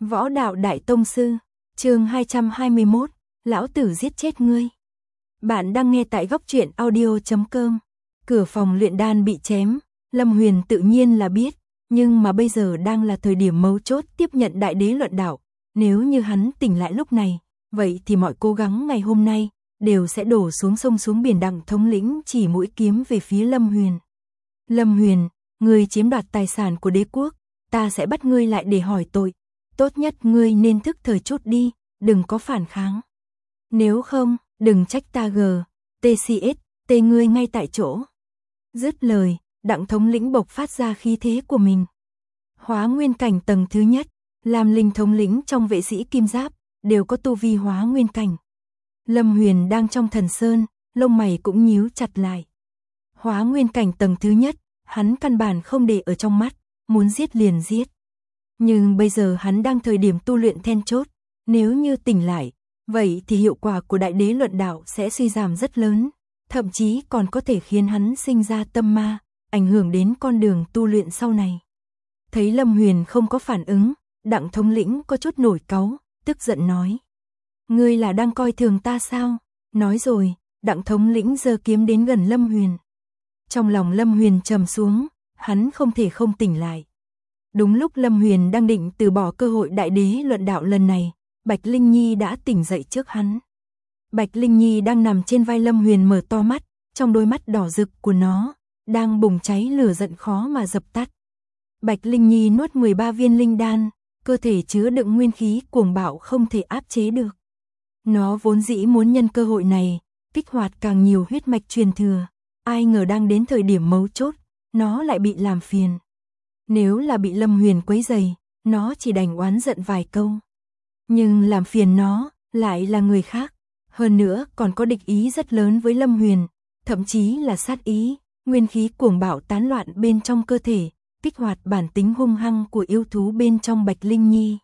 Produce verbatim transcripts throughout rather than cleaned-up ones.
Võ đạo đại tông sư, chương hai trăm hai mươi mốt, lão tử giết chết ngươi. Bạn đang nghe tại góc truyện audio chấm com. Cửa phòng luyện đan bị chém, Lâm Huyền tự nhiên là biết, nhưng mà bây giờ đang là thời điểm mấu chốt tiếp nhận đại đế luận đạo. Nếu như hắn tỉnh lại lúc này, vậy thì mọi cố gắng ngày hôm nay đều sẽ đổ xuống sông xuống biển. Đặng thống lĩnh chỉ mũi kiếm về phía Lâm Huyền. Lâm Huyền, ngươi chiếm đoạt tài sản của đế quốc, ta sẽ bắt ngươi lại để hỏi tội. Tốt nhất ngươi nên thức thời chút đi, đừng có phản kháng. Nếu không, đừng trách ta gờ, tê xê ét, tê ngươi ngay tại chỗ. Dứt lời, Đặng thống lĩnh bộc phát ra khí thế của mình. Hóa nguyên cảnh tầng thứ nhất, làm linh thống lĩnh trong vệ sĩ kim giáp, đều có tu vi hóa nguyên cảnh. Lâm Huyền đang trong thần sơn, lông mày cũng nhíu chặt lại. Hóa nguyên cảnh tầng thứ nhất, hắn căn bản không để ở trong mắt, muốn giết liền giết. Nhưng bây giờ hắn đang thời điểm tu luyện then chốt, nếu như tỉnh lại, vậy thì hiệu quả của đại đế luận đạo sẽ suy giảm rất lớn, thậm chí còn có thể khiến hắn sinh ra tâm ma, ảnh hưởng đến con đường tu luyện sau này. Thấy Lâm Huyền không có phản ứng, Đặng thống lĩnh có chút nổi cáu, tức giận nói. Ngươi là đang coi thường ta sao? Nói rồi, Đặng thống lĩnh giơ kiếm đến gần Lâm Huyền. Trong lòng Lâm Huyền trầm xuống, hắn không thể không tỉnh lại. Đúng lúc Lâm Huyền đang định từ bỏ cơ hội đại đế luận đạo lần này, Bạch Linh Nhi đã tỉnh dậy trước hắn. Bạch Linh Nhi đang nằm trên vai Lâm Huyền mở to mắt, trong đôi mắt đỏ rực của nó đang bùng cháy lửa giận khó mà dập tắt. Bạch Linh Nhi nuốt mười ba viên linh đan, cơ thể chứa đựng nguyên khí cuồng bạo không thể áp chế được. Nó vốn dĩ muốn nhân cơ hội này, kích hoạt càng nhiều huyết mạch truyền thừa, ai ngờ đang đến thời điểm mấu chốt, nó lại bị làm phiền. Nếu là bị Lâm Huyền quấy rầy, nó chỉ đành oán giận vài câu. Nhưng làm phiền nó, lại là người khác. Hơn nữa còn có địch ý rất lớn với Lâm Huyền, thậm chí là sát ý, nguyên khí cuồng bạo tán loạn bên trong cơ thể, kích hoạt bản tính hung hăng của yêu thú bên trong Bạch Linh Nhi.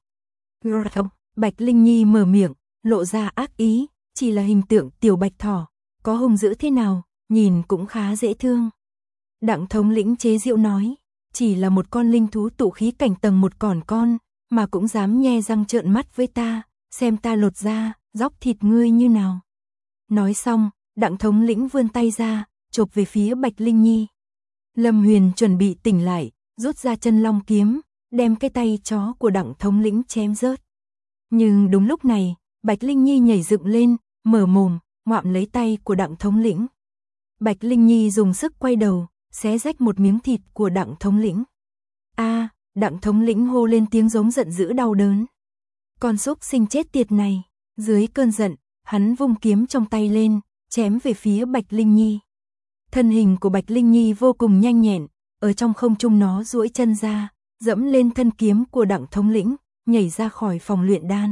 Bạch Linh Nhi mở miệng, lộ ra ác ý, chỉ là hình tượng tiểu bạch thỏ, có hung dữ thế nào, nhìn cũng khá dễ thương. Đặng thống lĩnh chế giễu nói. Chỉ là một con linh thú tụ khí cảnh tầng một còn con, mà cũng dám nhe răng trợn mắt với ta, xem ta lột da, róc thịt ngươi như nào. Nói xong, Đặng thống lĩnh vươn tay ra, chộp về phía Bạch Linh Nhi. Lâm Huyền chuẩn bị tỉnh lại, rút ra chân long kiếm, đem cái tay chó của Đặng thống lĩnh chém rớt. Nhưng đúng lúc này, Bạch Linh Nhi nhảy dựng lên, mở mồm, ngoạm lấy tay của Đặng thống lĩnh. Bạch Linh Nhi dùng sức quay đầu, xé rách một miếng thịt của Đặng thống lĩnh. A, à, Đặng thống lĩnh hô lên tiếng giống giận dữ đau đớn. Con súc sinh chết tiệt này, dưới cơn giận, hắn vung kiếm trong tay lên, chém về phía Bạch Linh Nhi. Thân hình của Bạch Linh Nhi vô cùng nhanh nhẹn, ở trong không trung nó duỗi chân ra, dẫm lên thân kiếm của Đặng thống lĩnh, nhảy ra khỏi phòng luyện đan.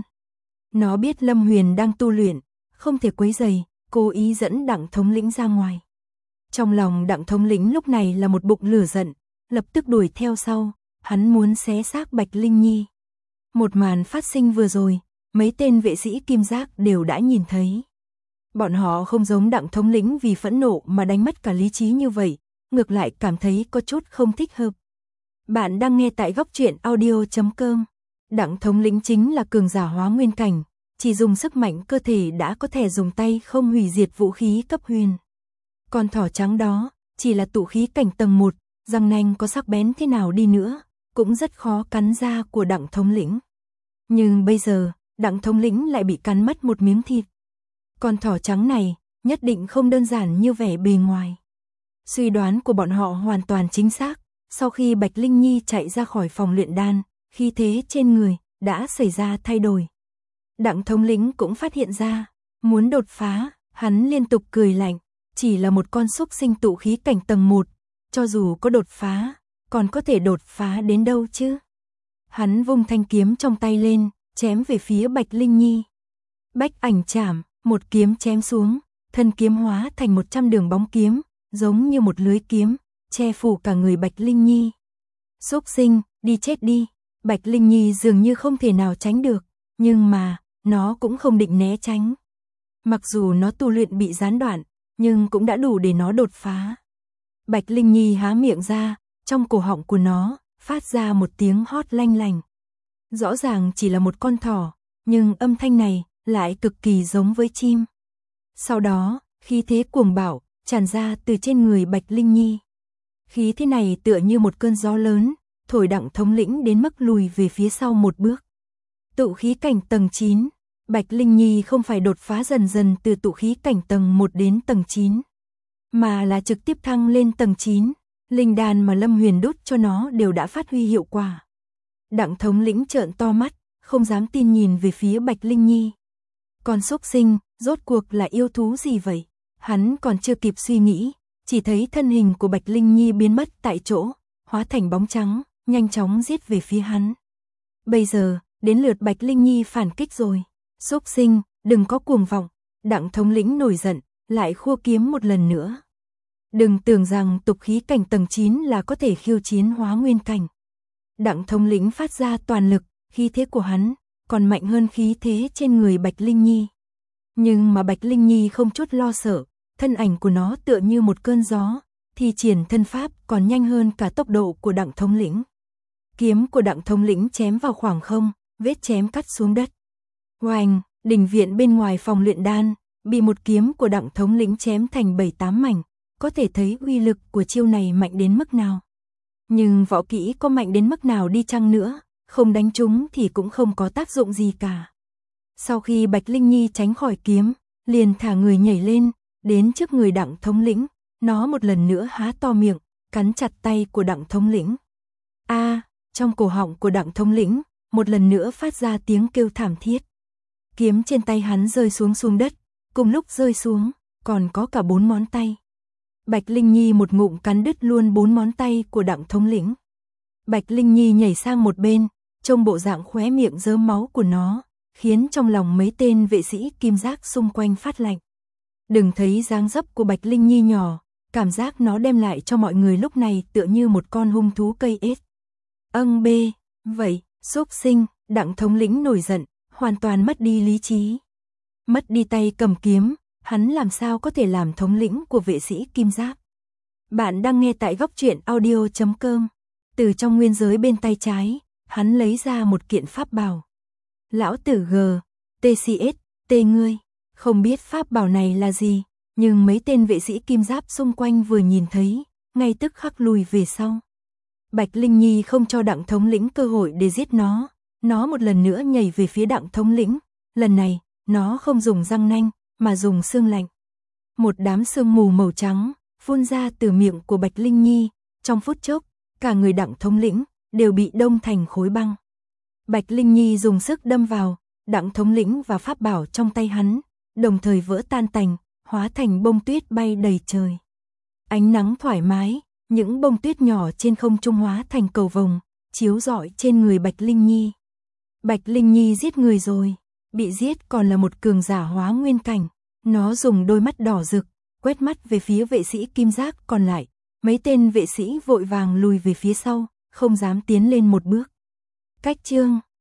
Nó biết Lâm Huyền đang tu luyện, không thể quấy rầy, cố ý dẫn Đặng thống lĩnh ra ngoài. Trong lòng Đặng thống lĩnh lúc này là một bụng lửa giận, lập tức đuổi theo sau, hắn muốn xé xác Bạch Linh Nhi. Một màn phát sinh vừa rồi, mấy tên vệ sĩ kim giác đều đã nhìn thấy. Bọn họ không giống Đặng thống lĩnh vì phẫn nộ mà đánh mất cả lý trí như vậy, ngược lại cảm thấy có chút không thích hợp. Bạn đang nghe tại góc truyện audio chấm com. Đặng thống lĩnh chính là cường giả hóa nguyên cảnh, chỉ dùng sức mạnh cơ thể đã có thể dùng tay không hủy diệt vũ khí cấp huyền. Con thỏ trắng đó, chỉ là tụ khí cảnh tầng một, răng nanh có sắc bén thế nào đi nữa, cũng rất khó cắn da của Đặng thống lĩnh. Nhưng bây giờ, Đặng thống lĩnh lại bị cắn mất một miếng thịt. Con thỏ trắng này, nhất định không đơn giản như vẻ bề ngoài. Suy đoán của bọn họ hoàn toàn chính xác, sau khi Bạch Linh Nhi chạy ra khỏi phòng luyện đan, khí thế trên người đã xảy ra thay đổi. Đặng thống lĩnh cũng phát hiện ra, muốn đột phá, hắn liên tục cười lạnh. Chỉ là một con súc sinh tụ khí cảnh tầng một, cho dù có đột phá, còn có thể đột phá đến đâu chứ? Hắn vung thanh kiếm trong tay lên, chém về phía Bạch Linh Nhi. Bách ảnh chảm, một kiếm chém xuống, thân kiếm hóa thành một trăm đường bóng kiếm, giống như một lưới kiếm, che phủ cả người Bạch Linh Nhi. Súc sinh, đi chết đi. Bạch Linh Nhi dường như không thể nào tránh được, nhưng mà, nó cũng không định né tránh. Mặc dù nó tu luyện bị gián đoạn, nhưng cũng đã đủ để nó đột phá. Bạch Linh Nhi há miệng ra, trong cổ họng của nó phát ra một tiếng hót lanh lành. Rõ ràng chỉ là một con thỏ, nhưng âm thanh này lại cực kỳ giống với chim. Sau đó, khí thế cuồng bạo tràn ra từ trên người Bạch Linh Nhi. Khí thế này tựa như một cơn gió lớn, thổi Đặng thống lĩnh đến mức lùi về phía sau một bước. Tụ khí cảnh tầng chín, Bạch Linh Nhi không phải đột phá dần dần từ tụ khí cảnh tầng một đến tầng chín, mà là trực tiếp thăng lên tầng chín, linh đan mà Lâm Huyền đút cho nó đều đã phát huy hiệu quả. Đặng thống lĩnh trợn to mắt, không dám tin nhìn về phía Bạch Linh Nhi. Con xúc sinh, rốt cuộc là yêu thú gì vậy? Hắn còn chưa kịp suy nghĩ, chỉ thấy thân hình của Bạch Linh Nhi biến mất tại chỗ, hóa thành bóng trắng, nhanh chóng giết về phía hắn. Bây giờ, đến lượt Bạch Linh Nhi phản kích rồi. Xúc sinh, đừng có cuồng vọng. Đặng thống lĩnh nổi giận, lại khua kiếm một lần nữa. Đừng tưởng rằng tục khí cảnh tầng chín là có thể khiêu chiến hóa nguyên cảnh. Đặng thống lĩnh phát ra toàn lực, khí thế của hắn còn mạnh hơn khí thế trên người Bạch Linh Nhi. Nhưng mà Bạch Linh Nhi không chút lo sợ, thân ảnh của nó tựa như một cơn gió, thi triển thân pháp còn nhanh hơn cả tốc độ của Đặng thống lĩnh. Kiếm của Đặng thống lĩnh chém vào khoảng không, vết chém cắt xuống đất. Oanh, đình viện bên ngoài phòng luyện đan, bị một kiếm của Đặng thống lĩnh chém thành bảy tám mảnh, có thể thấy uy lực của chiêu này mạnh đến mức nào. Nhưng võ kỹ có mạnh đến mức nào đi chăng nữa, không đánh trúng thì cũng không có tác dụng gì cả. Sau khi Bạch Linh Nhi tránh khỏi kiếm, liền thả người nhảy lên, đến trước người Đặng thống lĩnh, nó một lần nữa há to miệng, cắn chặt tay của Đặng thống lĩnh. A, à, trong cổ họng của Đặng thống lĩnh, một lần nữa phát ra tiếng kêu thảm thiết. Kiếm trên tay hắn rơi xuống xuống đất, cùng lúc rơi xuống, còn có cả bốn ngón tay. Bạch Linh Nhi một ngụm cắn đứt luôn bốn ngón tay của Đặng thống lĩnh. Bạch Linh Nhi nhảy sang một bên, trông bộ dạng khóe miệng rớm máu của nó, khiến trong lòng mấy tên vệ sĩ kim giác xung quanh phát lạnh. Đừng thấy dáng dấp của Bạch Linh Nhi nhỏ, cảm giác nó đem lại cho mọi người lúc này tựa như một con hung thú cây ếch. Âng bê, vậy, xúc sinh, Đặng thống lĩnh nổi giận, hoàn toàn mất đi lý trí. Mất đi tay cầm kiếm, hắn làm sao có thể làm thống lĩnh của vệ sĩ kim giáp. Bạn đang nghe tại góc truyện audio chấm com. Từ trong nguyên giới bên tay trái, hắn lấy ra một kiện pháp bảo. Lão tử G, tê xê ét, tê ngươi, không biết pháp bảo này là gì, nhưng mấy tên vệ sĩ kim giáp xung quanh vừa nhìn thấy, ngay tức khắc lùi về sau. Bạch Linh Nhi không cho Đặng thống lĩnh cơ hội để giết nó, nó một lần nữa nhảy về phía Đặng thống lĩnh, lần này, nó không dùng răng nanh, mà dùng xương lạnh. Một đám sương mù màu trắng, phun ra từ miệng của Bạch Linh Nhi, trong phút chốc, cả người Đặng thống lĩnh, đều bị đông thành khối băng. Bạch Linh Nhi dùng sức đâm vào, Đặng thống lĩnh và pháp bảo trong tay hắn, đồng thời vỡ tan tành, hóa thành bông tuyết bay đầy trời. Ánh nắng thoải mái, những bông tuyết nhỏ trên không trung hóa thành cầu vồng, chiếu rọi trên người Bạch Linh Nhi. Bạch Linh Nhi giết người rồi, bị giết còn là một cường giả hóa nguyên cảnh. Nó dùng đôi mắt đỏ rực, quét mắt về phía vệ sĩ kim giác còn lại. Mấy tên vệ sĩ vội vàng lùi về phía sau, không dám tiến lên một bước. Cách chương